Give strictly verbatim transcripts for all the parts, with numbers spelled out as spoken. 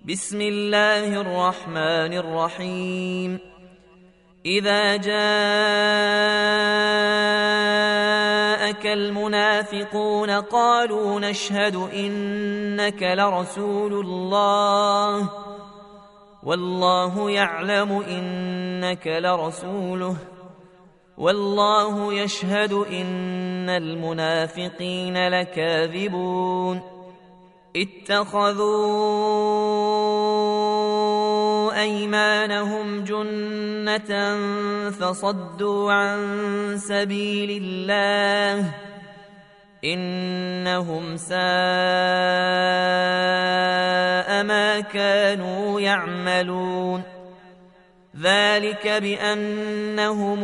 بسم الله الرحمن الرحيم إذا جاءك المنافقون قالوا نشهد إنك لرسول الله والله يعلم إنك لرسوله والله يشهد إن المنافقين لكاذبون اتخذوا أيمانهم جنة فصدوا عن سبيل الله إنهم ساء ما كانوا يعملون ذلك بأنهم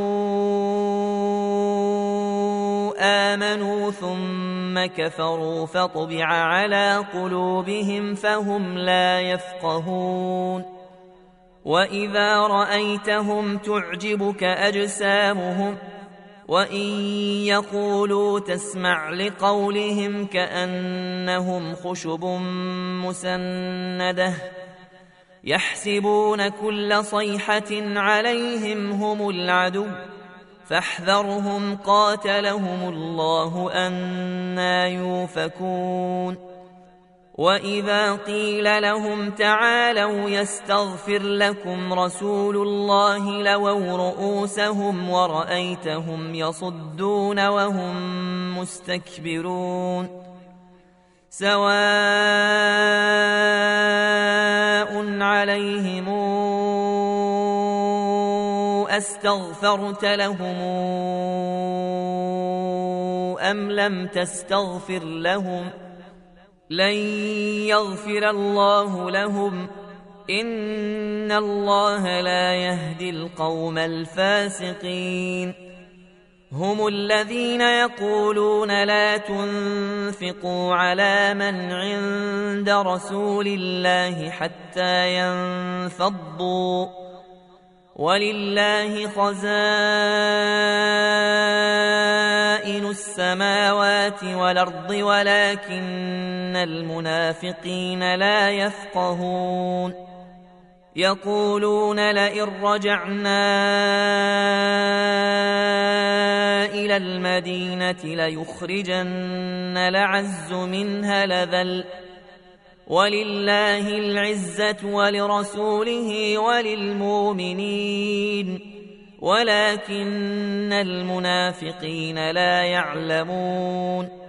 آمنوا ثم كفروا فطبع على قلوبهم فهم لا يفقهون وإذا رأيتهم تعجبك أجسامهم وإن يقولوا تسمع لقولهم كأنهم خشب مسندة يحسبون كل صيحة عليهم هم العدو فاحذرهم قاتلهم الله أنى يؤفكون وإذا قيل لهم تعالوا يستغفر لكم رسول الله لووا رؤوسهم ورأيتهم يصدون وهم مستكبرون سواء عليهم أستغفرت لهم أم لم تستغفر لهم لن يغفر الله لهم إن الله لا يهدي القوم الفاسقين هم الذين يقولون لا تنفقوا على من عند رسول الله حتى ينفضوا ولله خزائن السماوات والأرض ولكن المنافقين لا يفقهون يقولون لئن رجعنا إلى المدينة ليخرجن الأعز منها الأذل ولله العزة ولرسوله وللمؤمنين ولكن المنافقين لا يعلمون